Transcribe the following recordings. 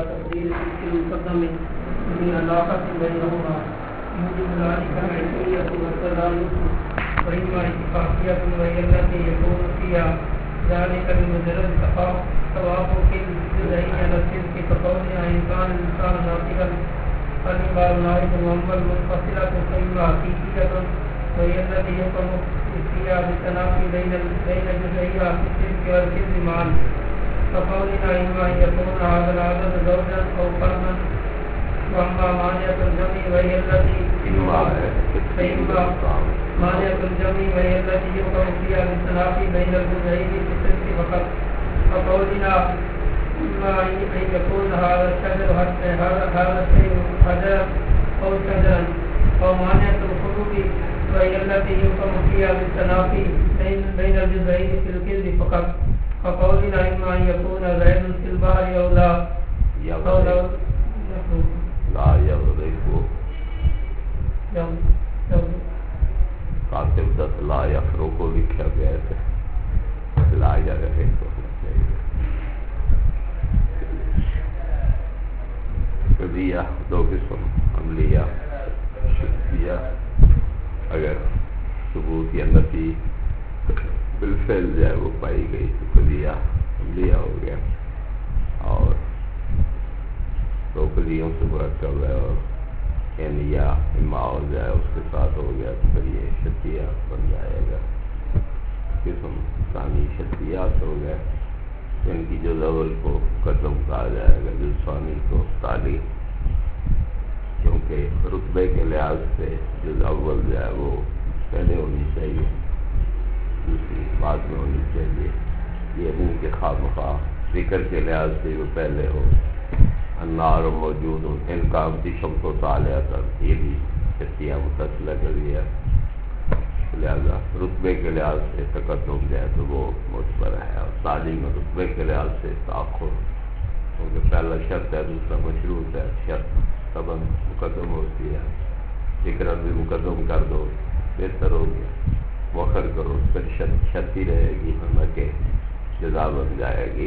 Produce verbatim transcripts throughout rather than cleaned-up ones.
تقدير تلك المقدم من علاقة بينهما يوجب ذلك العلمية والتزايد وإما اتفاقية وهي التي يكون فيها ذلك بمجرد توافق الجزئية للتلك كقولها إن كان الإنسان ناطقا فالإنبار نائب وأما المنفصلة فإما حقيقية وهي التي يقوم فيها بالتنافي بين بين جزئيها في التلك والكذب معا كقولنا إما أن يكون هذا العدد زوجا أو فردا وأما مانعة الجمع وهي التي فإما مانعة الجمع وهي التي يقوم فيها بالتنافي بين الجزئين في التلك فقط كقولنا إما أن يكون هذا الشجر هذا الشيء حجرا أو شجرا أو مانعة الخروج وهي التي يقوم فيها بالتنافي بين الجزئين في الكذب فقط كقولنا إما أن يكون زيد في البحر أو لا أو لا لا يغرقو کاتب دس لا یفرو کو لکھا گیا ہے لا یغرقو قضیہ دو قسم عملیہ شخصیہ اگر ثبوت یا نفی بالفعل جو ہے وہ پائی گئی تو قضیہ عملیہ ہو گیا اور دو قضیوں سے مرکب ہے اور یعنی یا اما ہو جائے اس کے ساتھ ہو گیا تو پھر یہ شرطیات بن جائے گا قسم ثانی شرطیات ہو گیا ان کی جز اول کو قدم کہا جائے گا جز ثانی کو تالی کیونکہ رتبے کے لحاظ سے جز اول جو ہے وہ پہلے ہونی چاہیے دوسری بعد میں ہونی چاہیے یہ نہیں کہ خواہ مخواہ ذکر کے لحاظ سے وہ پہلے ہو النار موجود ہوں ان کام کی شمس و طالعہ تک یہ بھی شرطیہ متصلہ کر دیا لہذا رتبے کے لحاظ سے تقدم جائے تو وہ مجبر ہے اور تعلیم میں رتبے کے لحاظ سے تاخر کیونکہ پہلا شرط ہے دوسرا مشروط ہے شرط طبعاً مقدم ہوتی ہے ذکر بھی مقدم کر دو بہتر ہو گیا مؤخر کرو پھر شرط شرط ہی رہے گی ورنہ کہ جزا بن جائے گی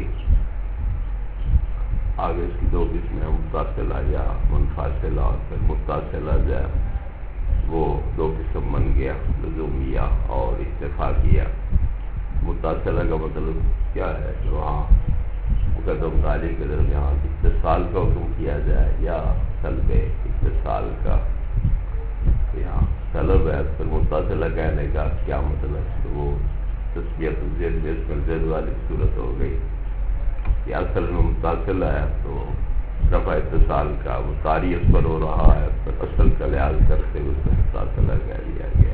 آگے اس کی دو قسمیں متصلہ یا منفصلہ اور پھر متصلہ جو ہے وہ دو قسم بن گیا لزومیہ اور اتفاقیہ متصلہ کا مطلب کیا ہے کہ وہاں مقدم تعلیم کے درمیان اتصال کا حکم کیا جائے یا طلب اتصال کا یہاں طلب ہے پھر متصلہ کہنے کا کیا مطلب تو وہ تسبیت زید بیس میں زید والی صورت ہو گئی یہ اصل میں متصل ہے تو رفع اتصال کا وہ طاری اس پر ہو رہا ہے پر اصل کا لحاظ کرتے ہوئے اس میں متصلہ کہہ دیا گیا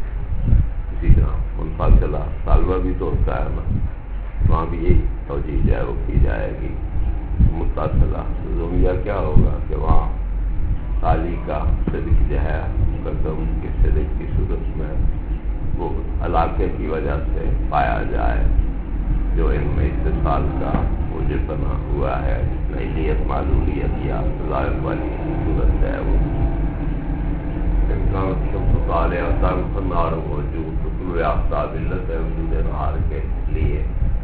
اسی طرح منفصلہ طالبہ بھی تو ہوتا ہے نا وہاں بھی یہی توجیہ جو ہے وہ کی جائے گی متصلہ لزومیہ کیا ہوگا کہ وہاں تعلی کا صدق جو ہے مقدم کے صدق کی صورت میں وہ علاقے کی وجہ سے پایا جائے جو ان میں اتصال کا موجب بنا ہوا ہے علت معلولیت یا ظاہر والی صورت ہے وہ امکان شمس طالع طرف النار موجود طلوع آفتاب علت ہے وجود نہار کے لیے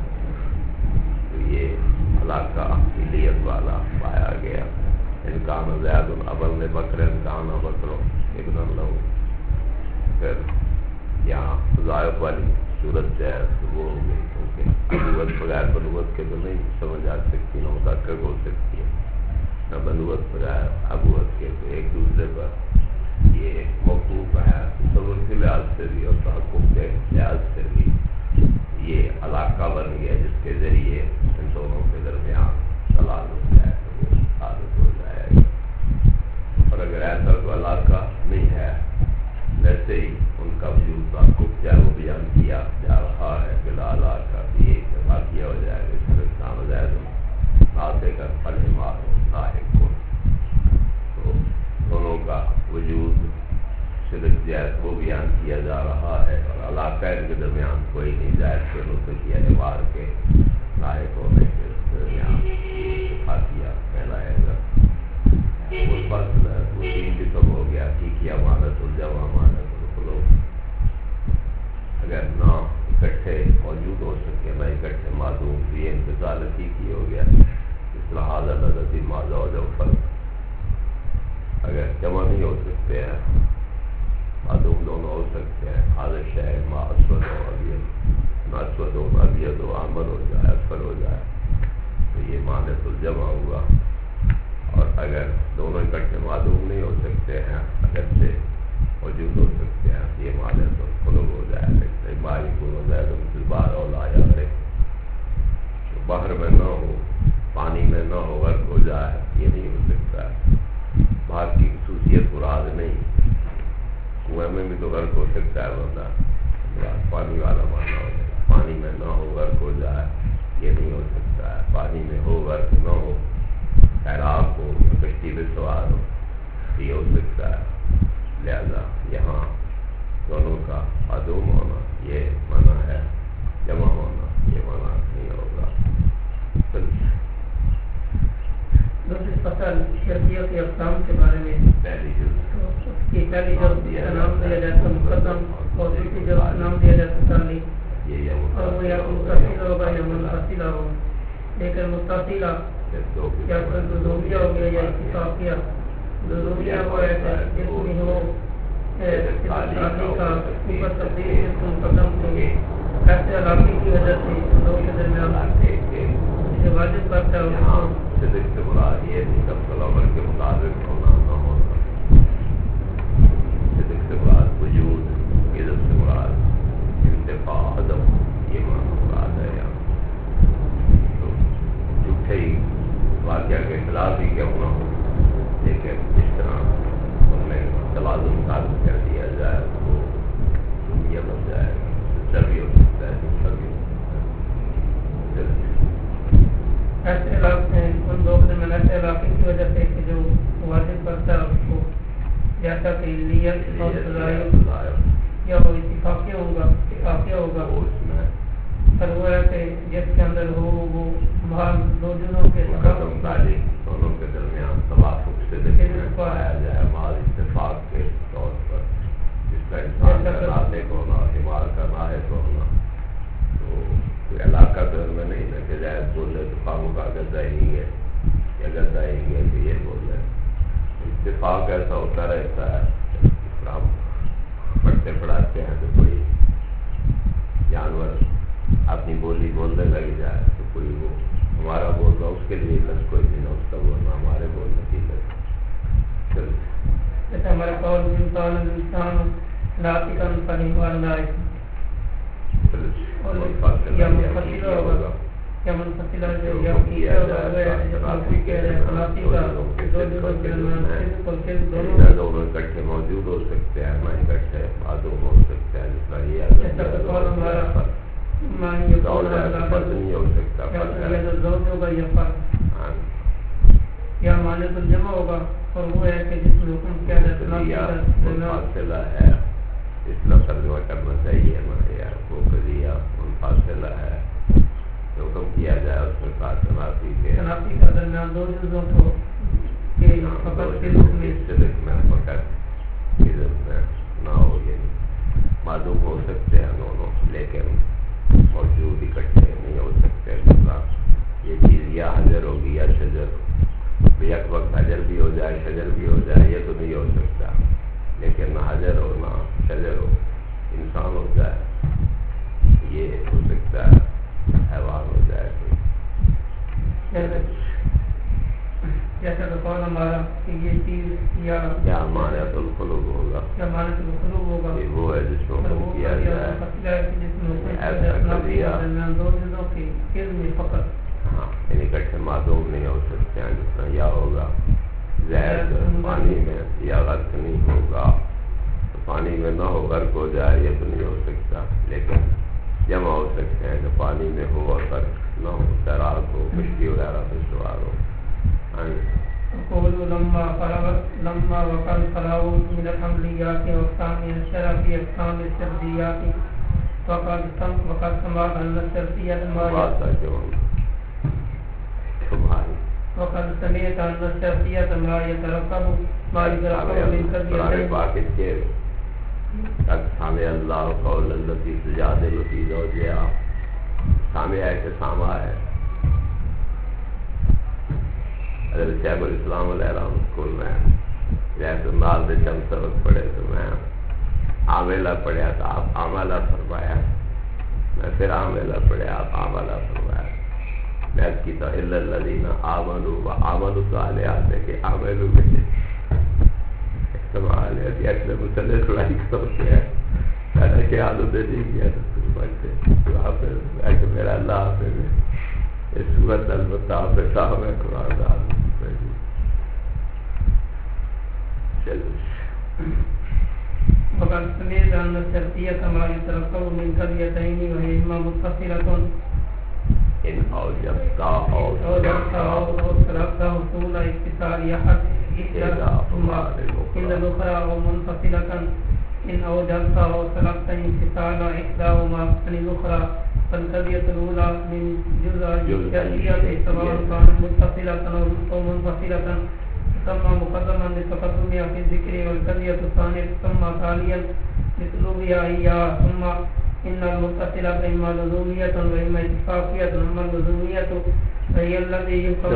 تو یہ علاقہ علت والا پایا گیا امکان زید ابل نے بکر امکان بکر ابن لو پھر یہاں ظاہر والی صورت جو ہے وہ ہو گئی کیونکہ بنوت بغیر بنوت کے تو نہیں سمجھ آ سکتی نہ متحقق ہو سکتی ہے نہ بنوت بغیر ابوت کے تو ایک دوسرے پر یہ موقوف ہے تصور کے لحاظ سے بھی اور تحقق کے لحاظ سے بھی یہ علاقہ بن گیا جس کے ذریعے ان دونوں کے درمیان تلال ہو جائے تو وہ عادت ہو جائے گا اور اگر ایسا کوئی علاقہ نہیں ہے ویسے ہی ان کا وجود تحقق چاہے وہ بیان کیا جا رہا ہے بلا علاقہ بھی ایک واقعہ ہو جائے گا اس میں کام زائد ناطے کا پلمار صاحب کو تو دونوں کا وجود صرف جائز وہ بیان کیا جا رہا ہے اور علاقہ ان کے درمیان کوئی نہیں جائز کے نطق یا اعتبار کے لاحق ہونے کے درمیان اتفاقیہ کہلائے گا اس فصل ہے وہ تین قسم ہو گیا حقیقی امانت الجوہ امانت القلوب اگر نہ اکٹھے موجود ہو سکے نہ اکٹھے معدوم بھی انتظال حقیقی ہو گیا اس طرح حاضر لذتی مازوج و فرق اگر جمع نہیں ہو سکتے ہیں معدوم دونوں ہو سکتے ہیں حاضر شے ما اسود و ابیض ما اسود و ابیض و احمر ہو جائے اصفر ہو جائے تو یہ مانع الجمع ہوا. اور اگر دونوں اکٹھے معدوم نہیں ہو سکتے ہیں اگر سے موجود ہو سکتے ہیں یہ مانع تو خلق ہو جائے. لیکن باہر کو ہو جائے تو باہر اور لایا کرے باہر میں نہ ہو پانی میں نہ ہو غرق ہو جائے یہ نہیں ہو سکتا ہے. باہر کی خصوصیت مراد نہیں کنویں میں بھی تو غرق ہو سکتا ہے بندہ پانی والا مانا ہو جائے. پانی میں نہ ہو غرق ہو جائے یہ نہیں ہو سکتا ہے. پانی میں ہو غرق نہ ہو تیراک ہو یا کشتی میں سوار ہو یہ ہو سکتا ہے. لہذا یہاں دونوں کا معدوم ہونا یہ منع ہے جمع ہونا یہ منع نہیں ہوگا. دوسری فصل شرطیوں کے اقسام کے بارے میں پہلی جو اس کی پہلی جو نام دیا جاتا مقدم اور دوسری جو نام دیا جاتا ثانی اور وہ یا متصل ہوگا یا منفصل ہوگا. لیکن متصل یا لزومیہ ہو گیا یا اتفاقیہ. لزومیہ وہ ہے جس میں ہو ثانی کا اوپر تبدیل جس کو مقدم کو ایسے علاقے کی وجہ سے دو کے درمیان جسے واجب کرتا ہے اس کو صدق سے مراد یہ نفس الامر کے مطابق ہونا نہ ہونا. صدق سے مراد وجود عزت سے مراد انتفاع عدم یہ معنی مراد ہے. یہاں تو جھوٹے ہی واقعہ کے خلاف ہی کیوں نہ ہو لیکن اس طرح ان میں توازن ثابت کر دیا جائے تو دنیا بن جائے گا. سچا بھی ہو سکتا ہے جھوٹا بھی ہو سکتا ہے. ایسے علاقے ان دو کے درمیان ایسے علاقے کی وجہ سے کہ جو واجب کرتا ہے اس کو جیسا کہ لیت اور ضائع یا وہ اتفاقیہ ہوگا اتفاقیہ ہوگا پر وہ ہے کہ جس کے اندر ہو وہ وہاں دو جنوں کے دونوں کے درمیان توافق سے پایا جائے مال اتفاق کے طور پر جس کا انسان کا ناطق ہونا حمار کا ناحق ہونا تو کوئی علاقہ تو ان میں نہیں ہے کہ جائز بولے تو خاموں کا غذائی ہے یا غذائی ہے کہ یہ بولے. اتفاق ایسا ہوتا رہتا ہے. اسلام پڑھتے پڑھاتے ہیں تو کوئی جانور اپنی بولی بولنے لگ جائے تو کوئی وہ ہمارا بول رہا اس کے لیے لفظ کوئی نہیں اس کا بولنا ہمارے بولنے کی لفظ. جیسے ہمارا قول انسان انسان ناطقاً فلیواللہ یا منفصل ہوگا یا منفصل یا دونوں اکٹھے موجود ہو سکتے ہیں نہ اکٹھے معدوم ہو سکتے ہیں. جس طرح یہ فرض نہیں ہو سکتا ہوگا یا فرض یا معنی الجمع ہوگا اور وہ ہے کہ جس میں حکم کیا فاصلہ ہے اس لفظ ترجمہ کرنا چاہیے ہمارے یار کو قضیہ منفاصلہ ہے حکم کیا جائے اس میں کا تنافی کے تنافی کا درمیان دو جزوں کو کہ فقط صدق میں صدق میں فقط عزت میں نہ ہو یہ معدوم ہو سکتے ہیں دونوں لیکن موجود اکٹھے نہیں ہو سکتے. یہ چیز یا حجر ہوگی یا شجر یک وقت حجر بھی ہو جائے شجر بھی ہو جائے یہ تو نہیں ہو سکتا. لیکن نہ حجر ہو نہ شجر ہو انسان ہو جائے یہ ہو سکتا ہے حیوان ہو جائے جیسا کہ قول ہمارا کہ یہ چیز یا کیا مانعۃ الخلق ہوگا کیا مانعۃ الخلق ہوگا یہ وہ ہے جس کو حکم کیا جائے ایسا درمیان دو چیزوں کے علم میں فقط ہاں یعنی اکٹھے معدوم نہیں ہو سکتے ہیں. جس طرح یا ہوگا زہر پانی میں یا غرق نہیں ہوگا تو پانی میں نہ ہو غرق ہو جائے یہ تو نہیں ہو سکتا. لیکن جمع ہو سکتے ہیں کہ پانی میں ہو اور غرق نہ ہو تیراک ہو کشتی وغیرہ پہ سوار ہو. قولوا لما فرغ لما وقال فراغ من الحمليات واقسام الشرف اقسام السرديات وقال سم وقال سما ان السرديات ما وقال سمعت ان السرديات ما يترقب ما يترقب من كذب قد سامع اللہ قول التي تجادل في زوجها سامع ہے کہ سامع ہے حضرت شیخ الاسلام علیہ السلام اسکول میں جیسے نال دے چند سبق پڑھے تو میں عاملہ پڑھیا تو آپ عاملہ فرمایا، میں پھر عاملہ پڑھیا آپ عاملہ فرمایا، میں کی تو الا الذین آمنوا وعملوا الصالحات کہ عملوا میں استعمال ہے کہ اکثر مسئلے تھوڑا ہی کرتے ہیں کہنا کہ حالو دے دی گیا تو پڑھتے تو حافظ کہ میرا اللہ حافظ ہے اس صورت البتہ حافظ صاحب ہے قرآن دار چلو وقد سمعت أن الشرطية ما يتركب من قريتين وهما متصلة إن أوجبت أو أوجبت أو تركت حصول اتصال أحد إحداهما إن الأخرى أو منفصلة إن أوجبت أو تركت انفصال إحداهما عن الأخرى فالقرية الأولى من جزء الشرطية سواء كانت متصلة أو منفصلة تسمى مقدما لتقدمها في الذكر، والقرية الثانية تسمى تاليا لطلوبها إياها. ثم إن المتصلة إما لزومية وإما اتفاقية. أما اللزومية فهي التي يمكن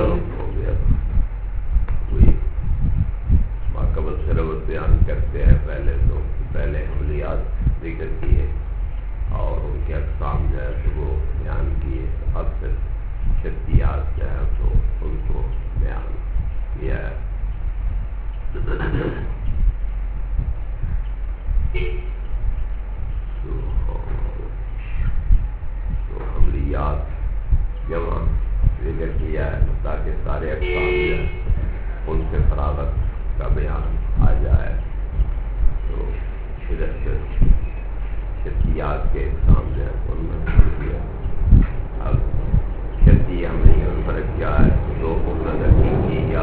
ما قبل شروط بیان کرتے ہیں پہلے تو پہلے عملیات ذکر کیے اور ان کے اقسام جو ہے تو وہ بیان کیے، اب پھر شرطیات جو ہے تو ان کو بیان کیا ہے. تو عملیات جمع ذکر کیا ہے تاکہ سارے اقسام جو ہے ان سے فراغت کا بیان آ جائے. تو ادھر سے شرطیات کے اقسام جو ہے ان میں کیا. اب شرطی عملی میں فرق کیا ہے؟ دو مفرد حقیقی یا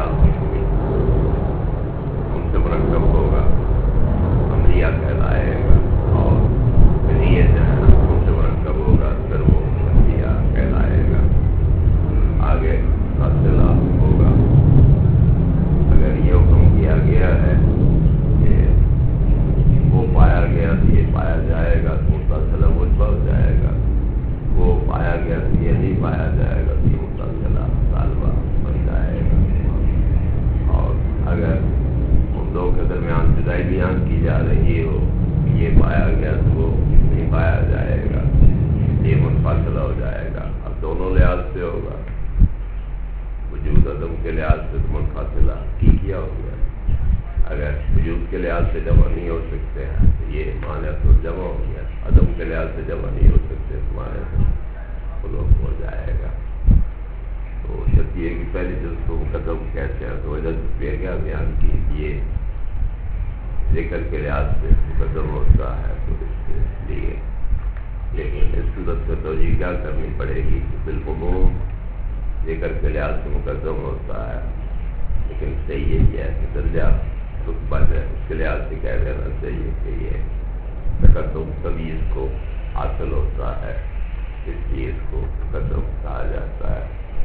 ان سے مرکب ہوگا عملیہ کہلائے گا، اور پھر یہ جو ہے ان سے مرکب ہوگا پھر وہ شرطیہ کہلائے گا. آگے فاصلہ ہوگا. اگر یہ حکم کیا گیا ہے کہ وہ پایا گیا تو یہ پایا جائے گا تو متصلہ مجبہ ہو جائے گا، وہ پایا گیا تو یہ نہیں پایا جائے گا تو یہ متصلہ طالبہ بن جائے گا. اور اگر ان دو کے درمیان جدائی بیان کی جا رہی ہو یہ پایا گیا تو وہ نہیں پایا جائے گا، یہ منفصلہ ہو جائے گا. اب دونوں لحاظ سے ہوگا، وجود عدم کے لحاظ سے تو منفصلہ کی کیا ہو گیا. اگر وجود کے لحاظ سے جمع نہیں ہو سکتے ہیں تو یہ معنی تو جمع ہو گیا، عدم کے لحاظ سے جمع نہیں ہو سکتے تو معنی تو خلوف ہو جائے گا. تو شرطیہ کی پہلی جز کو مقدم کہتے ہیں تو وجہ کیا بیان کی یہ ذکر کے لحاظ سے مقدم ہوتا ہے تو اس کے لیے، لیکن اس صورت سے توجہ کیا کرنی پڑے گی کہ بالعموم ذکر کے لحاظ سے مقدم ہوتا ہے، لیکن صحیح یہ ہے کہ درجہ رتبہ ہے اس کے لحاظ سے کہہ دینا چاہیے کہ یہ تقدم تمیز کو حاصل ہوتا ہے، اس لیے اس کو مقدم کہا جاتا ہے.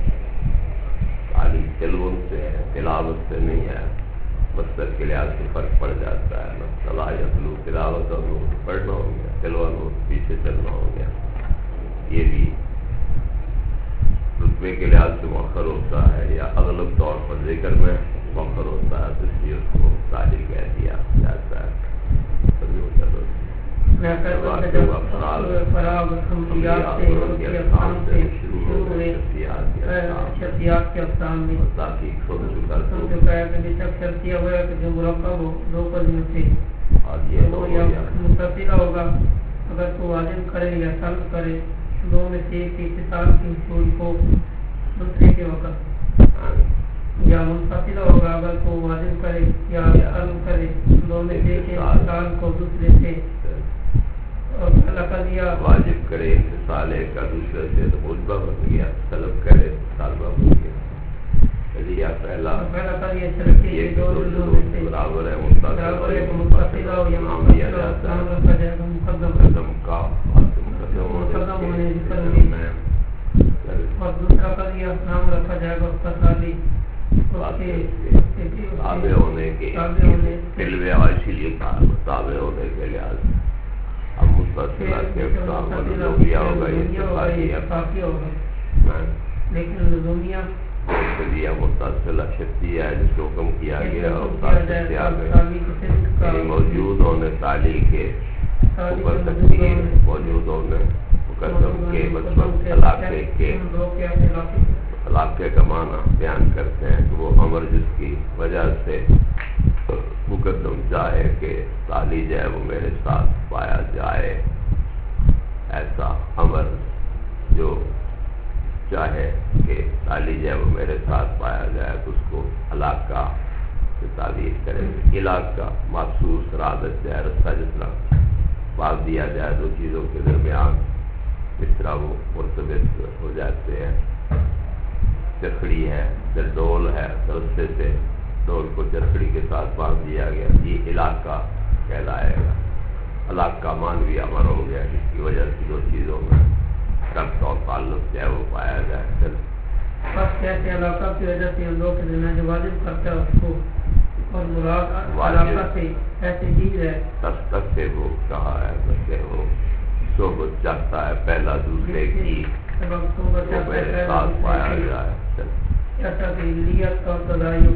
تعلیم تلون سے ہے، تلاوت سے نہیں ہے. مصدر کے لحاظ سے فرق پڑ جاتا ہے. مثلا یتلو تلاوت اور نور پڑھنا ہو گیا، تلوا نور پیچھے چلنا ہو گیا. یہ بھی رتبے کے لحاظ سے مؤخر ہوتا ہے یا اغلب طور پر ذکر میں مؤخر ہوتا ہے تو اس لیے اس کو تعلیم کہہ دیا جاتا ہے. شرطیات کے اقسام میں تاکہ سن چکا سن چکا ہے کہ بے شک شرطیہ ہوا کہ جو مرکب ہو دو پذیر سے اور یہ وہ یا متصلہ ہوگا اگر تو واجب کرے یا طلب کرے دو میں سے ایک اتصال کی حصول کو دوسرے کے وقت، یا منفصلہ ہوگا اگر تو واجب کرے یا طلب کرے دو میں سے ایک اتصال کو دوسرے سے. واجب کرے انفصال کا دوسرے سے تو مجبہ بن گیا، طلب کرے طالبہ بن گیا. یا پہلا یہ دو برابر ہے منفصلہ ہو یا منفصلہ جاتا ہے مقدم کا مقدم ہونے میں، اور دوسرا قضیہ نام رکھا جائے گا اس کا تابع تابع ہونے کے علم عائشی لیے تابع ہونے کے لحاظ سے. اب متصلہ کے اقسام لزومیہ ہوگا، یہ اتفاقی ہوگا، لیکن لزومیہ مرتضیہ متصلہ شرطیہ ہے جس کو حکم کیا گیا اور یعنی موجود ہونے تالی کے اوپر تقدیر موجود ہونے مقدم کے مطلب علاقے کے علاقے کا معنی بیان کرتے ہیں کہ وہ امر جس کی وجہ سے مقدم چاہے کہ تالی جائے وہ میرے ساتھ پایا جائے، ایسا امر جو چاہے کہ تالی جائے وہ میرے ساتھ پایا جائے تو اس کو علاقہ سے تعبیر کریں گے۔ علاقہ مخصوص رادت جائے رستہ جس طرح باز دیا جائے دو چیزوں کے درمیان اس طرح وہ مرتبط ہو جاتے ہیں۔ چرکھڑی ہے پھر ڈول ہے رستے سے ڈول کو چرکھڑی کے ساتھ باندھ دیا گیا، یہ علاقہ کہلائے گا۔ علاقہ مانوی امر ہو گیا جس کی وجہ سے دو چیزوں میں ربط اور تعلق ہے وہ پایا جائے۔ پھر بس کہتے ہیں علاقہ کی وجہ سے ہم لوگ کے دن جو واجب کرتا ہے اس کو، اور مراد علاقہ سے ایسی چیز ہے تک تک سے وہ کہا ہے بچے وہ صحبت چاہتا ہے پہلا دوسرے کی وہ میرے ساتھ پایا جائے۔ ایسا کہ لیت اور تدایو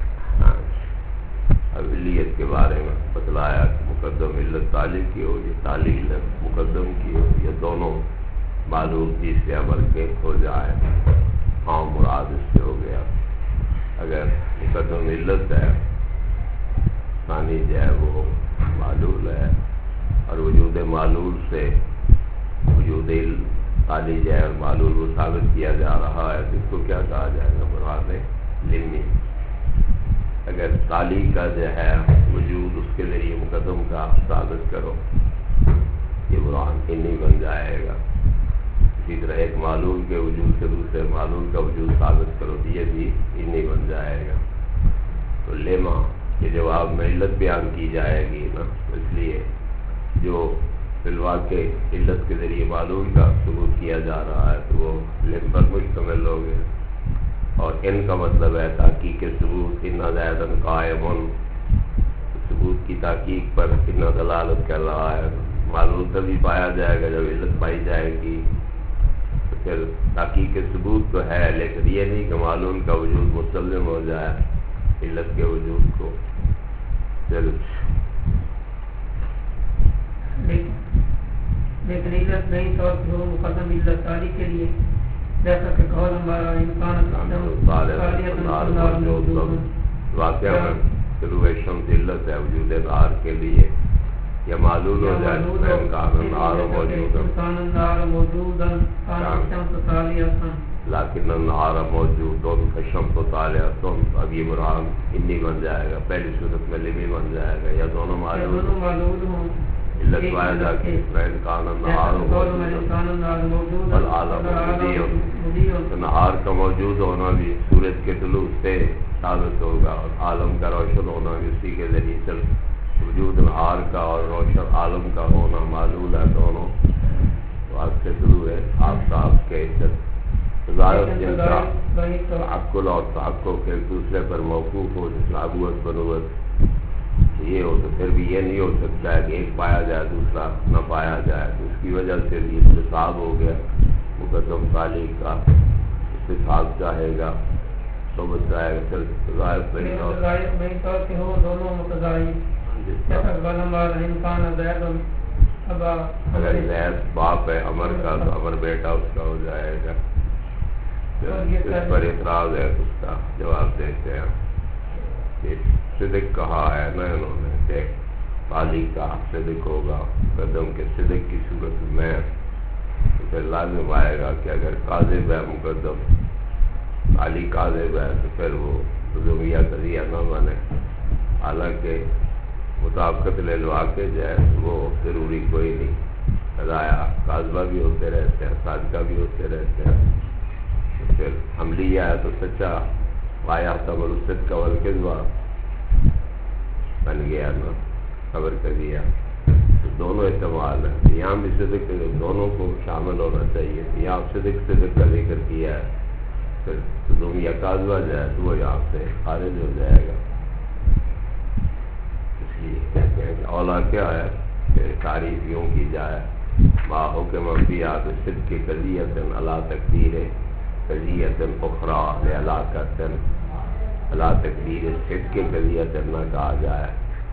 اب علیت کے بارے میں بتلایا کہ مقدم علت تالی کی ہو یا تالی علت مقدم کی ہو، یہ دونوں معلوم چیز سے عمل کے ہو جائے، ہاں مراد اس سے ہو گیا۔ اگر مقدم علت ہے ثانی جو ہے وہ معلول ہے اور وجود معلول سے وجود تالی جو ہے اور معلول وہ ثابت کیا جا رہا ہے تو اس کو کیا کہا جائے گا؟ مراد لمی۔ اگر تالی کا جو ہے وجود اس کے ذریعے مقدم کا ثابت کرو یہ مراد انی بن جائے گا۔ اسی طرح ایک معلول کے وجود سے دوسرے معلول کا وجود ثابت کرو تو یہ بھی انی بن جائے گا۔ تو لیما کے جواب میں علت بیان کی جائے گی نا، اس لیے جو فی الواقع علت کے ذریعے معلول کا ثبوت کیا جا رہا ہے تو وہ لم پر مشتمل ہو گئے، اور ان کا مطلب ہے تحقیق ثبوت ان زیدن قائم، ثبوت کی تحقیق پر ان دلالت کر رہا ہے۔ معلول تبھی پایا جائے گا جب علت پائی جائے گی، تو پھر تحقیق ثبوت تو ہے لیکن یہ نہیں کہ معلول کا وجود مستلزم ہو جائے علت کے وجود کو۔ چلو لیکن علت نہیں طور پر وہ مقدم علت تالی کے لیے جیسا کہ قول ہمارا امکان واقعہ میں شروع شمس علت ہے وجود نار کے لیے یا معلول ہو جائے امکان نار موجود لیکن نار موجود شمس و طالعۃ، اب یہ مراد انی بن جائے گا، پہلی صورت میں لمی بن جائے گا یا دونوں معلول ہوں علت پایا جا کے امکان نار موجود والعالم موجود، نہار کا موجود ہونا بھی سورج کے طلوع سے ثابت ہوگا اور عالم کا روشن ہونا بھی اسی کے ذریعے سے وجود نہار کا اور روشن عالم کا ہونا معلول ہے، دونوں وقت سے طلوع ہے آفتاب کے تعقل اور تحقق ایک دوسرے پر موقوف ہو، جس نبوت بنوت یہ ہو تو پھر بھی یہ نہیں ہو سکتا ہے کہ ایک پایا جائے دوسرا نہ پایا جائے، تو اس کی وجہ سے بھی استصحاب ہو گیا مقدم تالی کا، استصحاب چاہے گا صحبت چاہے گا پھر ظاہر نہیں طور کہ ہو دونوں متضاعف، اگر زید باپ ہے امر کا تو امر بیٹا اس کا ہو جائے گا۔ اس پر اعتراض ہے، اس کا جواب دیتے ہیں کہ صدق کہا ہے نا انہوں نے کہ تالی کا صدق ہوگا، قدم کے صدق کی صورت میں تو پھر لازم آئے گا کہ اگر کاذب ہے مقدم تالی کاذب ہے تو پھر وہ لزومیہ قضیہ نہ بنے، حالانکہ مطابقت للواقع جو ہے وہ ضروری کوئی نہیں، قضایا کاذبہ بھی ہوتے رہتے ہیں صادقہ بھی ہوتے رہتے ہیں، تو پھر حملیہ ہے تو سچا وایا تمر الصدق والکذب بن گیا نا، خبر کر دیا، تو دونوں استعمال ہیں، یہاں بھی صدق دونوں کو شامل ہونا چاہیے، یہاں صدق صدق کا ذکر کیا ہے، پھر لزومیہ کاذبہ جائے تو وہ یہاں سے خارج ہو جائے گا۔ کہتے ہیں کہ اولا کیا ہے کہ تعریف یوں کی جائے ما حکم فیہا بصدق قضیۃ علی تقدیر قضیت اخرى لعلاقت علی تقدیر صدق قضیت نہ کہا جائے،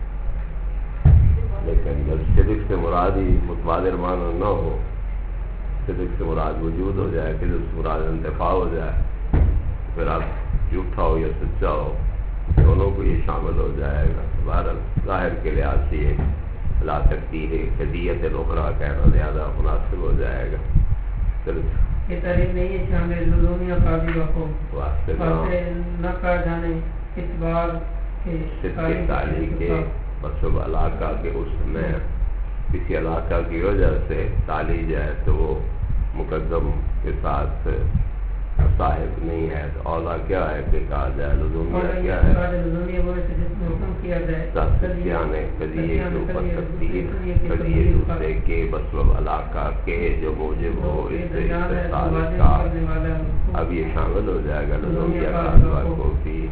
لیکن جب صدق سے مراد ہی متبادر معنی نہ ہو، صدق سے مراد وجود ہو جائے، صدق سے مراد انتفاع ہو جائے، پھر آپ جھوٹا ہو یا سچا ہو دونوں کو یہ شامل ہو جائے گا۔ بہرحال ظاہر کے لحاظ سے یہ لا تقدیر قضیت اخرى کہنا زیادہ مناسب ہو جائے گا۔ یہ تعریف نہیں ہے شامل لزومیہ قاضی کو واسطے نہ کہا جانے اعتبار کے صدق تعلیق کے مطلب علاقہ کے اس میں کسی علاقہ کی وجہ سے تعلی جائے تو وہ مقدم کے ساتھ صاحب نہیں ہے، تو اولا کیا ہے کہ کہا جائے لزومیہ کیا ہے تصدیانے قضیے کے اوپر تقدیر قضیے دوسرے کے مطلب علاقہ کے جو موجب ہو اس سے اتصال کا، اب یہ شامل ہو جائے گا لزومیہ قاضبہ کو بھی،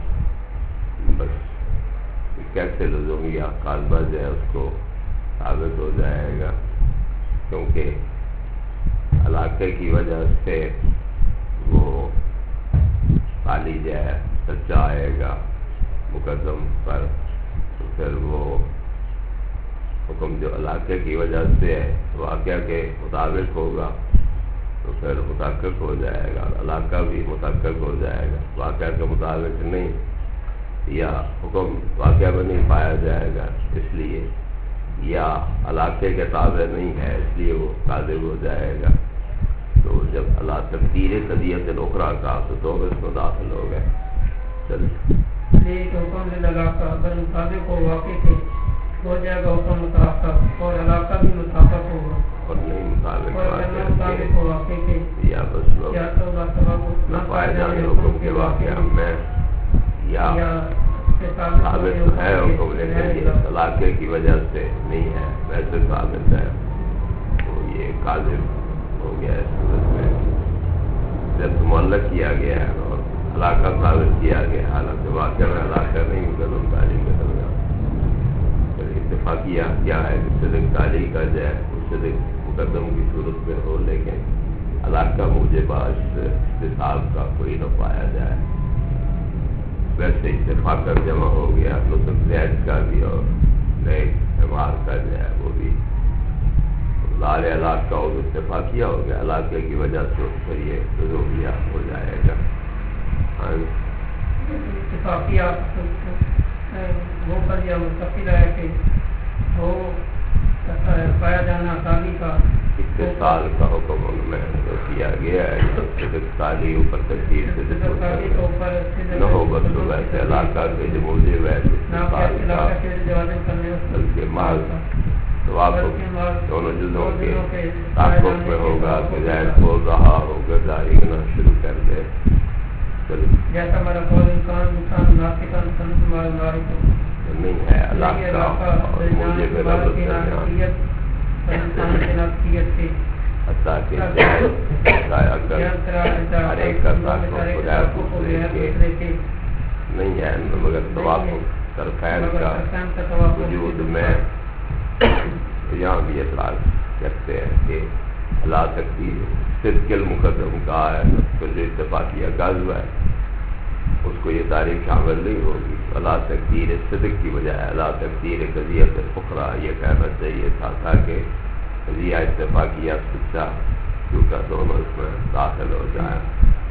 بس کیسے لزومیہ قاضبہ جو ہے اس کو ثابت ہو جائے گا، کیونکہ علاقے کی وجہ سے وہ خالی جائے سچا آئے گا مقدم پر، تو پھر وہ حکم جو علاقے کی وجہ سے واقعہ کے مطابق ہوگا تو پھر متحقق ہو جائے گا، علاقہ بھی متحقق ہو جائے گا، واقعہ کے مطابق نہیں یا حکم واقعہ میں نہیں پایا جائے گا اس لیے، یا علاقے کے تابع نہیں ہے اس لیے وہ کاذب ہو جائے گا۔ تو جب اللہ تقدیر قضیت اخرى کا تو دو اس میں داخل ہو گئے۔ چل ایک حکم للعلاقہ اگر مطابق ہو واقع کے ہو جائے گا حکم مطابق اور علاقہ بھی مطابق ہوگا، اور نہیں مطابق مطابق ہو واقع کے یا بس یا تو سبب نہ پائے جانے حکم کے واقعہ میں یا ثابت ہے حکم لیکن یہ علاقے کی وجہ سے نہیں ہے ویسے ثابت ہے، تو یہ کاذب ہو گیا ہے۔ صورت میں جب معلق کیا گیا ہے اور علاقہ ثابت کیا گیا، حالانکہ واقعہ میں علاقہ نہیں مقدم تعلیم کا درجہ، اتفاقیہ کیا ہے کہ صدق تعلیم کا جائے وہ صدق مقدم کی صورت میں ہو لیکن علاقہ موجب استثاب کا کوئی نہ پایا جائے، ویسے اتفاق کا جمع ہو گیا نطق زید کا بھی اور نئے عمار کا جو ہے وہ بھی لال علاقہ اور اتفاقیہ ہو گیا، علاقے کی وجہ سے اس پر یہ لزومیہ ہو جائے گا۔ اتفاقیہ وہ پر یا مستقل ہے کہ وہ پایا جانا تعلیم کا اتصال کا حکم ان میں جو کیا گیا ہے، صدق تعلیم اوپر تقدیر سے نہ ہو بس ویسے علاقہ کے جو موجب ہے اتصال کا بلکہ مال توافق دونوں جزوں کے تعاقب میں ہوگا کہ ظاہر بول رہا ہوگا ظاہر کرنا شروع کر دے۔ جیسا ہمارا قول انسان انسان ناسکان سنت مال مارک نہیں ہے علاقہ اور موجب رب درمیان حتیٰ کہ ضائع کر ہر ایک کا تعلق خدا دوسرے کے نہیں ہے مگر توافق طرفین کا وجود میں۔ یہاں بھی اعتراض کرتے ہیں کہ اللہ تقدیر صدق المقدم کہا ہے تو جو اتفاقیہ غازوہ ہے اس کو یہ تاریخ شامل نہیں ہوگی، اللہ تقدیر صدق کی بجائے اللہ تقدیر قضیت اخرى یہ کہنا چاہیے تھا تاکہ قضیہ اتفاقیہ سچا جھوٹا دونوں اس میں داخل ہو جائیں،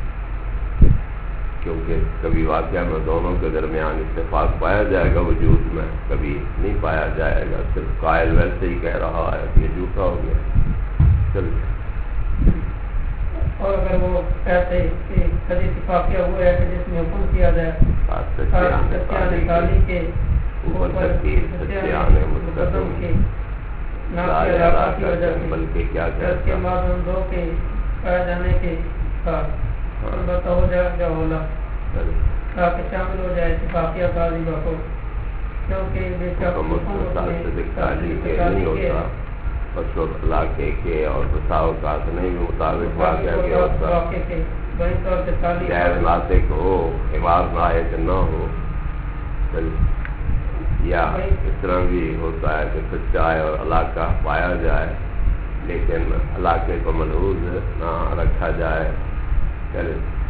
کیونکہ کبھی واقعہ میں دونوں کے درمیان اتفاق پایا جائے گا وجود میں، کبھی نہیں پایا جائے گا، صرف قائل ویسے ہی کہہ رہا ہے کہ یہ جھوٹا ہو گیا۔ چل اور اگر وہ کہتے کہ کبھی اتفاقیہ ہوا ہے کہ جس میں حکم کیا جائے سچے نکالی کے اوپر تقدیر سچے آنے مقدم کے بلکہ کیا اس کے بعد ان دو کے پایا جانے کے البتہ ہو جائے گا ہونا تاکہ شامل ہو جائے اتفاقیہ قاضی کو، کیونکہ بے شک نہیں ہوتا بس علاقے کے اور مساوقات نہیں بھی مطابق واقعہ کے ہوتا غیر ناطق ہو عمار نائق نہ ہو، یا اس طرح بھی ہوتا ہے کہ سچائی اور علاقہ پایا جائے لیکن علاقے کو ملحوظ نہ رکھا جائے،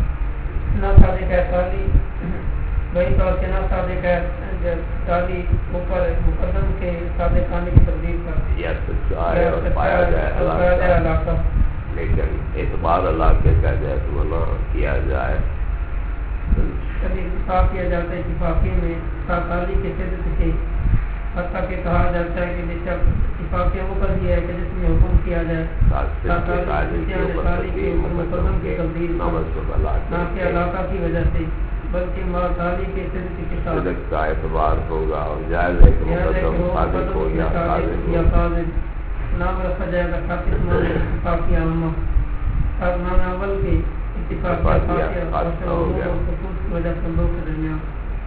نہ صادق ہے تالی وہی طور سے نہ صادق ہے تالی اوپر مقدم کے صادق آنے کی تبدیل پر یا سچائی اور پایا جائے علاقہ، لیکن اعتبار علاقے کا جیسے نہ کیا جائے. کبھی اتفاق کیا جاتا ہے اتفاقی میں تالی کے صدق کے، حتیٰ کہ کہا جاتا ہے کہ بے شک اتفاق وہ کر دیا ہے کہ جس میں حکم کیا جائے تالی کے اوپر مقدم کی تبدیل نہ کہ علاقہ کی وجہ سے بلکہ ماتالی کے صدق کے ساتھ صدق کا اعتبار ہوگا اور جائز ہے کہ مقدم صادق ہو یا صادق نام رکھا جائے گا خاص معنی اتفاقی عامہ خاص معنی اول کے اتفاقی خاصہ ہو گیا خصوص کی وجہ سے لوگ کے درمیان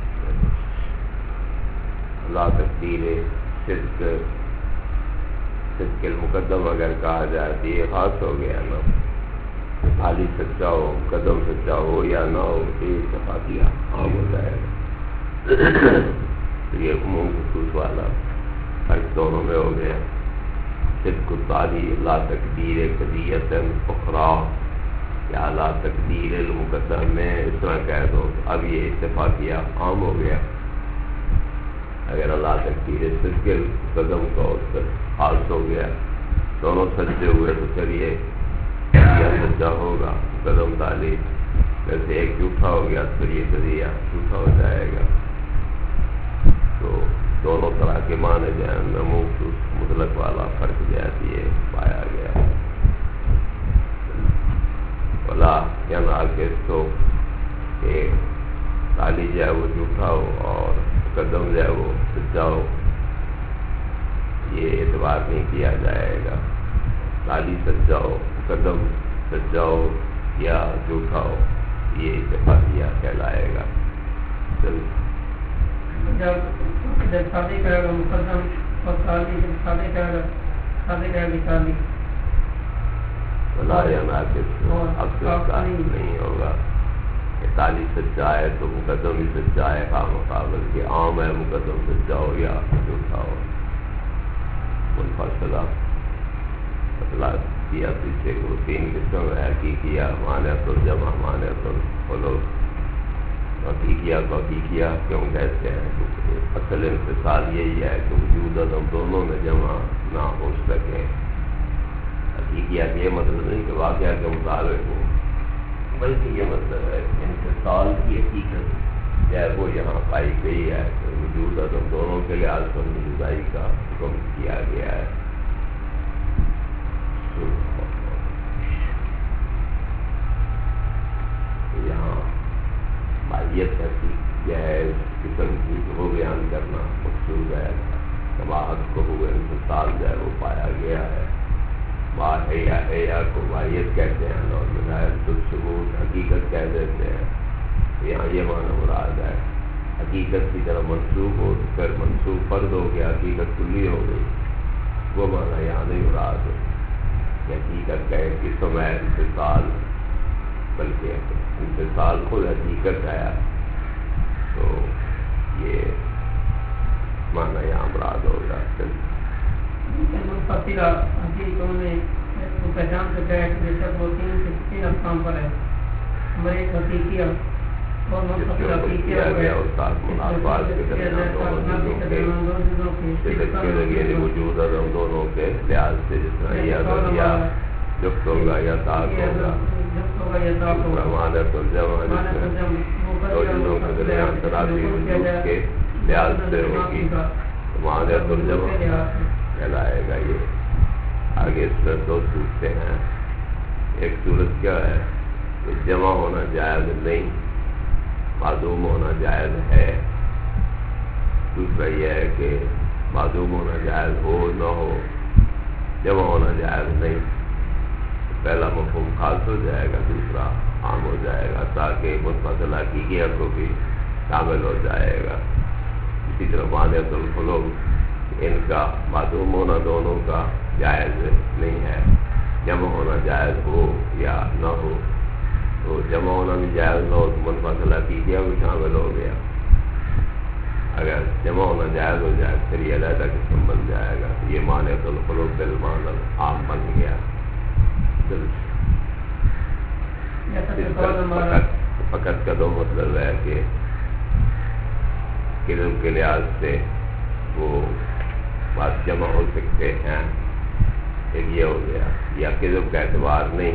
لا تقدیر صدق صدق المقدم اگر کہا جائے تو یہ خاص ہو گیا نا. خالی سچا ہو قدم سچا ہو یا نہ ہو یہ اتفاقیہ عام ہو جائے گا. یہ عموم خصوص والا فرق دونوں میں ہو گیا. صدق التالی لا تقدیر قضیت اخرى یا لا تقدیر المقدم میں اس طرح کہہ دو اب یہ اتفاقیہ عام ہو گیا. اگر اللہ تقدیر صدق قدم کا اس پر خاص ہو گیا دونوں سچے ہوئے تو پھر یہ قضیہ سچا ہوگا. قدم تالی ویسے ایک جھوٹا ہو گیا پھر یہ قضیہ جھوٹا ہو جائے گا. تو دونوں طرح کے معنی جو ہیں میں مخصوص مطلق والا فرق جو ہے یہ پایا گیا. بلا کیا نہ کہ اس کو کہ تالی جو ہے وہ جھوٹا ہو اور قدم جو ہے وہ سچا ہو یہ اعتبار نہیں کیا جائے گا. تالی سچا ہو قدم سچا ہو یا جھوٹا ہو یہ اتفاقیہ کہلائے گا. جب شادی کرے گا مقدم اور تالی جب شادی کرے گا شادی کرے گی تالی بلا یا ناقص اب سے نہیں ہوگا. تالی سچا ہے تو مقدم ہی سچا ہے کا مقابل کہ عام ہے مقدم سچا ہو یا جھوٹا ہو. منفصلہ اطلاع کیا پیچھے وہ تین قسم ہے حقیقیہ مانعت الجمع مانعت الخلوص. حقیقیہ کو حقیقیہ کیوں کہتے ہیں؟ اصل انفصال یہی ہے کہ وجود عدم دونوں میں جمع نہ ہو سکے. حقیقیہ یہ مطلب نہیں کہ واقعہ کے مطابق ہو بلکہ یہ مطلب ہے انفصال کی حقیقت جو ہے وہ یہاں پائی گئی ہے کہ وجود عدم دونوں کے لحاظ پر جدائی کا حکم کیا گیا ہے. یہاں ماہیت حقیقت جو ہے اس قسم کی وہ بیان کرنا مقصود ہے. سماعت کو ہوئے انفصال جو ہے وہ پایا گیا ہے. ماہیا حیا کو ماہیت کہتے ہیں اور منایت ثبوت حقیقت کہہ دیتے ہیں. یہاں یہ معنی مراد ہے حقیقت کی طرف منسوخ ہو تو پھر منسوخ فرد ہو گیا حقیقت کلی ہو گئی. وہ معنی یہاں نہیں مراد ہے کہ حقیقت کا ایک قسم ہے انفصال بلکہ انفصال خود حقیقت ہے. تو یہ معنی یہاں مراد ہوگا. منفصلہ حقیقتوں میں پہچان سکتا ہے کہ بے شک وہ تین سے تین اقسام پر ہے. نمبر ایک حقیقیہ اور منفصل حقیقیہ ہے وجود عدم دونوں کے لحاظ سے جس طرح یا جفت ہوگا یا طاق ہوگا مانعت الجمع دو چیزوں کے درمیان تراضی وجود کے لحاظ سے ہوگی مانعت الجمع کہلائے گا. یہ آگے اس میں دو صورتیں ہیں. ایک صورت کیا ہے کہ جمع ہونا جائز نہیں معدوم ہونا جائز ہے. دوسرا یہ ہے کہ معدوم ہونا جائز ہو نہ ہو جمع ہونا جائز نہیں. پہلا مفہوم خاص ہو جائے گا دوسرا عام ہو جائے گا تاکہ منفصل حقیقیہ کو بھی شامل ہو جائے گا. اسی طرح مانعت الخلوص ان کا معدوم ہونا دونوں کا جائز نہیں ہے. جمع ہونا جائز ہو یا نہ ہو تو جمع ہونا بھی جائز نہ ہو تو منفصل حقیقیہ بھی شامل ہو گیا. اگر جمع ہونا جائز ہو جائے پھر یہ علیحدہ قسم بن جائے گا. یہ مانعت الخلوص بالمعنی عام بن گیا. فقط کا دو مطلب ہے کہ قسم کے لحاظ سے وہ بات جمع ہو سکتے ہیں، ایک یہ ہو گیا، یا قسم کا اعتبار نہیں،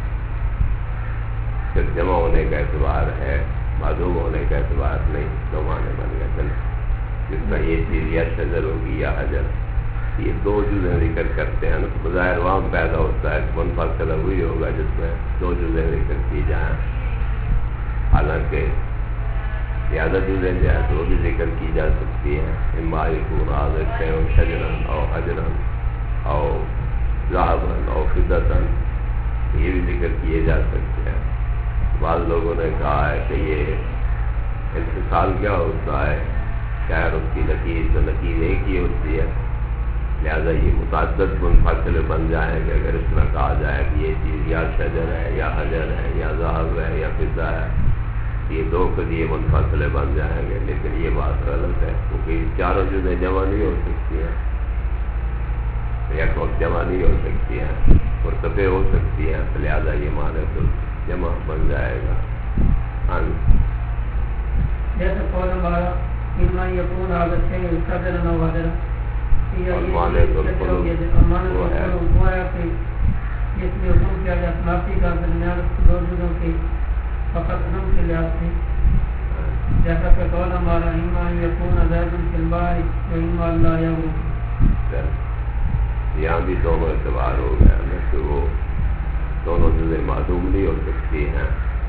صرف جمع ہونے کا اعتبار ہے، معلوم ہونے کا اعتبار نہیں، دو معنی بن گئے. چل جس میں یہ چیز یا شجر ہوگی یا حجر، یہ دو جزیں ذکر کرتے ہیں نا، تو بظاہر وہاں پیدا ہوتا ہے کہ منفصل ہوئی ہوگا جس میں دو جزیں ذکر کی جائیں، حالانکہ زیادہ جزیں جو ہے تو وہ بھی ذکر کی جا سکتی ہیں. اما یکون هذا الشیء شجرا او حجرا او ذهبا او فضة، یہ بھی ذکر کیے جا سکتے ہیں. بعض لوگوں نے کہا ہے کہ یہ انفصال کیا ہوتا ہے، شاعر اس کی نقیض تو نقیض ایک ہی ہوتی ہے، لہذا یہ متعدد منفصل بن جائیں گے اگر اس طرح کہا جائے کہ یہ چیز یا شجر ہے یا حجر ہے یا ذهب ہے یا فضہ ہے، یہ دو قضیے منفصل بن جائیں گے. لیکن یہ بات غلط ہے، کیونکہ چاروں چیزیں جمع نہیں ہو سکتی ہیں، ایک وقت جمع نہیں ہو سکتی ہیں، مرتفع ہو سکتی ہیں، لہذا یہ معنی تو جمع بن جائے گا. ہاں جیسے قول ہمارا اما یکون هذا الشیء شجرا او حجرا، اور معنی تو وہ ہے کہ جس میں حکم کیا جائے اطلافی کا درمیان دو چیزوں کی فقط نم کے لحاظ سے، جیسا کہ قول ہمارا اما یکون زید فی البحر و اما لا یغرق، یہاں بھی دونوں اعتبار ہو گیا نا کہ وہ دونوں چیزیں معلوم نہیں ہو سکتی ہیں،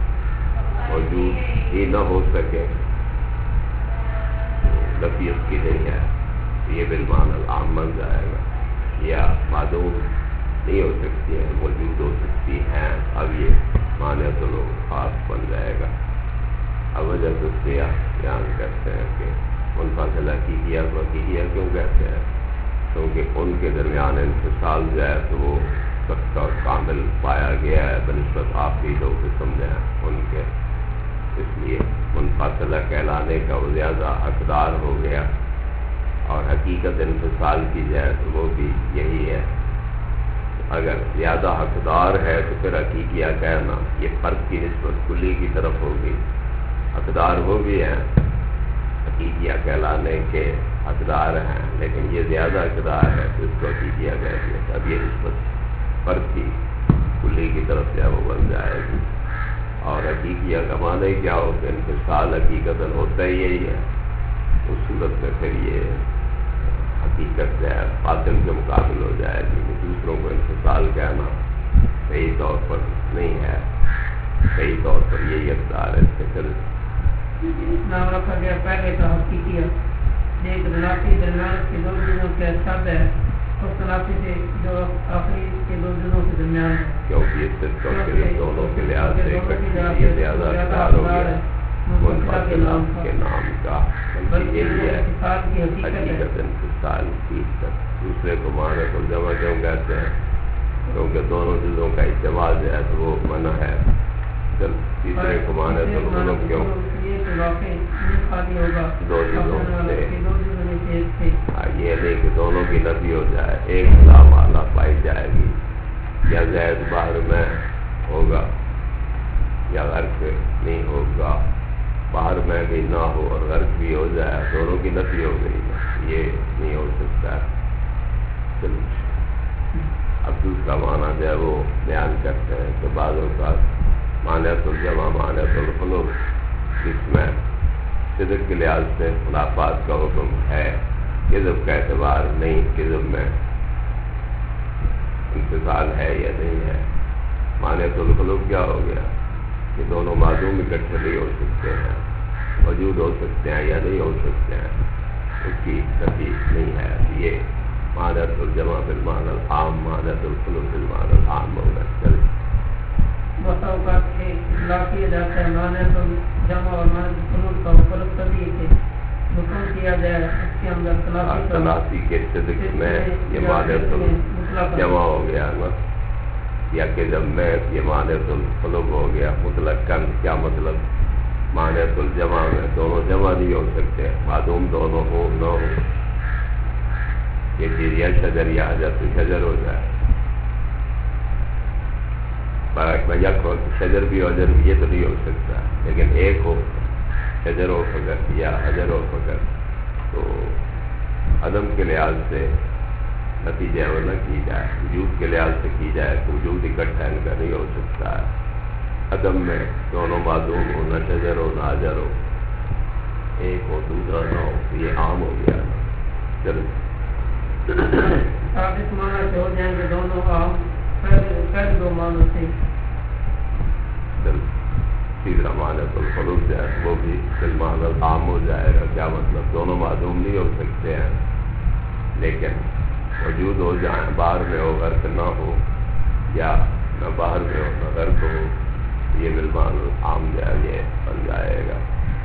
موجود ہی نہ ہو سکے نفی اس کی نہیں ہے، یہ بالمعنی العام بن جائے گا. یا معلوم نہیں ہو سکتی ہیں، موجود ہو سکتی ہیں، اب یہ معنی تو لوگ خاص بن جائے گا. اب وجہ تو سیاح بیان کرتے ہیں کہ منفصل حقیقیہ کو حقیقیہ کیوں کہتے ہیں، کیونکہ ان کے درمیان انفصال جو ہے تو وہ سخت اور کامل پایا گیا ہے بنسبت آخری دو قسم جو ہیں ان کے، اس لیے منفصلہ کہلانے کا وہ زیادہ حقدار ہو گیا. اور حقیقت انفصال کی جائے تو وہ بھی یہی ہے، اگر زیادہ حقدار ہے تو پھر حقیقیہ کہنا یہ فرق کی نسبت کلی کی طرف ہوگی. حقدار وہ بھی ہیں، حقیقیہ کہلانے کے حقدار ہیں، لیکن یہ زیادہ حقدار ہے تو اس کو حقیقیہ کہہ دیا. اب یہ نسبت فرق کی کلی کی طرف سے وہ بن جائے گی. اور حقیقیہ کا معنی کیا ہو کہ انفصال حقیقت ہوتا ہی یہی ہے، اس صورت میں پھر یہ حقیقت ہے باطل کے مقابل ہو جائے گی. دوسروں کو انفصال کہنا صحیح طور پر نہیں ہے، صحیح طور پر یہی اقدار ہے. پھر نام رکھا گیا پہلے کا حقیقیہ، ایک تنافی درمیان کے دو چیزوں کے شبد ہے، اس تنافی سے جو آخری کے دو چیزوں کے درمیان ہے، کیونکہ یہ صرف دونوں کے لحاظ سے یہ زیادہ اقدار ہو گیا منفصل کے نام کے نام کا، بلکہ یہی ہے حقیقت انفصال کی. دوسرے کو معنی کو جمع کیوں کہتے ہیں، کیونکہ دونوں چیزوں کا اجتماع جو ہے تو وہ منع ہے. چل تیسرے کو معنی تو منع کیوں، دو چیزوں سے یہ نہیں کہ دونوں کی نفی ہو جائے، ایک علامہ اعلیٰ پائی جائے گی، یا زید باہر میں ہوگا یا غرق نہیں ہوگا، باہر میں بھی نہ ہو اور غرق بھی ہو جائے، دونوں کی نفی ہو گئی، یہ نہیں ہو سکتا. اب دوسرا معنی جو ہے وہ بیان کرتے ہیں کہ بعض اوقات معنیت الجمع معنیت القلوب، جس میں صدق کے لحاظ سے خلافات کا حکم ہے، کذب کا اعتبار نہیں، کذب میں انفصال ہے یا نہیں ہے. معنیت القلوب کیا ہو گیا کہ دونوں معلوم اکٹھے نہیں ہو سکتے ہیں، موجود ہو سکتے ہیں یا نہیں ہو سکتے ہیں، اس کی نفی نہیں ہے. یہ معنیت الجمع بالمعنی العام، معنیت القلوب بالمعنی العام ہوگا. چل بسا اوقات کے اطلاع کیا جاتا ہے معنیت الجمع اور معنیت القلوب کا فرق تبھی کہ حکم کیا جائے اس کے اندر تناسی کے صدق میں یہ معنیت الجمع ہو گیا نا، یا کہ جب میں یہ معنیت القلوب ہو گیا مطلقاً. کیا مطلب، معنیت الجمع میں دونوں جمع نہیں ہو سکتے، معلوم دونوں ہو نہ ہو، یہ چیز یا شجر یا حجر تو شجر ہو جائے. یک ہو شجر بھی اجر بھی، یہ تو نہیں ہو سکتا، لیکن ایک ہو شجر و فکر یا اجر و فکر، تو عدم کے لحاظ سے نتیجہ وہ نہ کی جائے، وجود کے لحاظ سے کی جائے تو وجود اکٹھا ان کا نہیں ہو سکتا ہے۔ عدم میں دونوں معدوم ہو، نہ شجر ہو نہ اجر ہو، ایک ہو دوسرا نہ ہو، یہ عام ہو گیا۔ چلو آپ اس معنی سے ہو جائیں کہ دونوں عام، پہلے دو معنی سے چل تیسرا معنی تو خلوص ہے، وہ بھی فی معنی عام ہو جائے گا۔ کیا مطلب؟ دونوں معدوم نہیں ہو سکتے ہیں، لیکن وجود ہو جائیں، باہر میں ہو غرق نہ ہو، یا نہ باہر میں ہو نہ غرق ہو، یہ بالمعنی عام جائے یہ بن جائے گا۔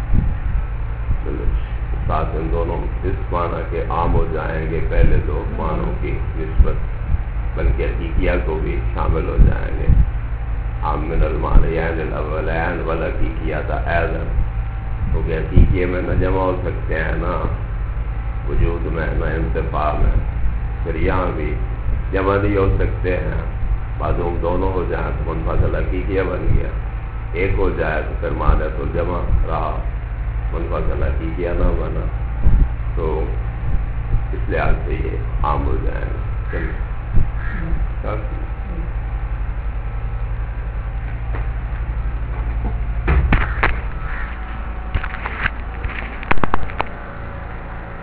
ساتھ ان دونوں اس معنی کے عام ہو جائیں گے پہلے دو معنوں کی نسبت، بلکہ حقیقیہ کو بھی شامل ہو جائیں گے۔ عام من المعنیین الاولین والحقیقیۃ ایضا، کیونکہ حقیقیہ میں نہ جمع ہو سکتے ہیں، نہ وجود میں نہ انتفاع میں، پھر یہاں بھی جمع نہیں ہو سکتے ہیں، معدوم دونوں ہو جائیں تو منفصل حقیقیہ بن گیا، ایک ہو جائے تو پھر معنی تو جمع رہا، منفصل حقیقیہ نہ بنا، تو اس لحاظ سے یہ عام ہو جائے گا۔ چلیے